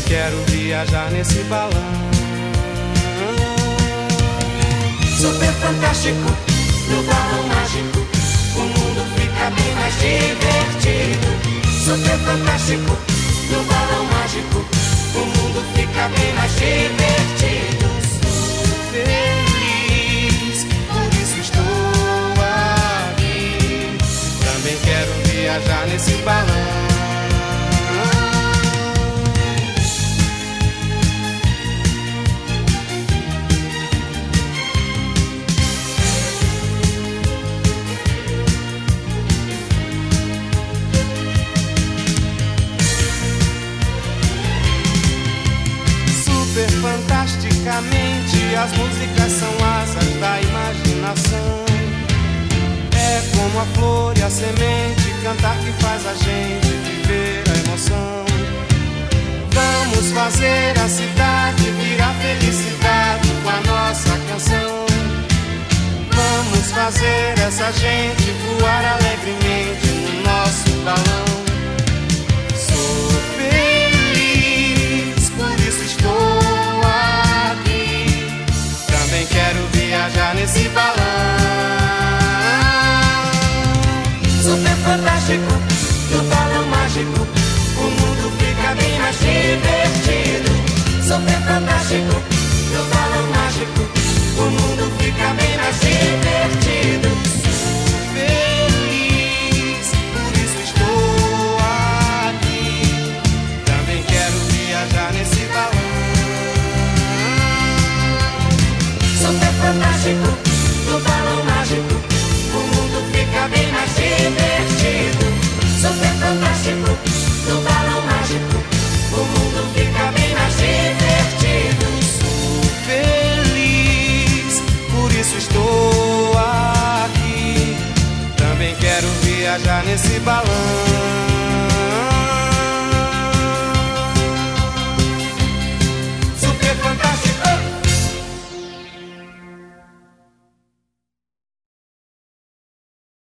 quero viajar nesse balão. Super fantástico, no balão mágico, o mundo fica bem mais divertido. Super fantástico, no balão mágico, o mundo fica bem mais divertido. Sou feliz, por isso estou aqui. Também quero viajar nesse balão. Fantasticamente, as músicas são asas da imaginação. É como a flor e a semente, cantar que faz a gente viver a emoção. Vamos fazer a cidade virar felicidade com a nossa canção. Vamos fazer essa gente voar alegremente no nosso balão. Sou feliz, por isso estou aqui. Também quero viajar nesse balão. Super fantástico, no balão mágico, o mundo fica bem mais divertido. Super fantástico, no balão mágico, o mundo fica bem mais divertido. Sou feliz, por isso estou aqui. Também quero viajar nesse balão. Super fantástico, no balão mágico, o mundo fica bem mais divertido. Super fantástico, no balão mágico, o mundo fica bem mais divertido. Sou feliz, por isso estou aqui. Também quero viajar nesse balão.